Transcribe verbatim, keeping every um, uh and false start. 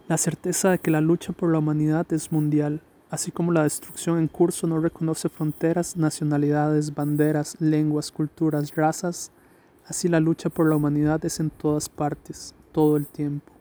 La certeza de que la lucha por la humanidad es mundial, así como la destrucción en curso no reconoce fronteras, nacionalidades, banderas, lenguas, culturas, razas, así la lucha por la humanidad es en todas partes, todo el tiempo.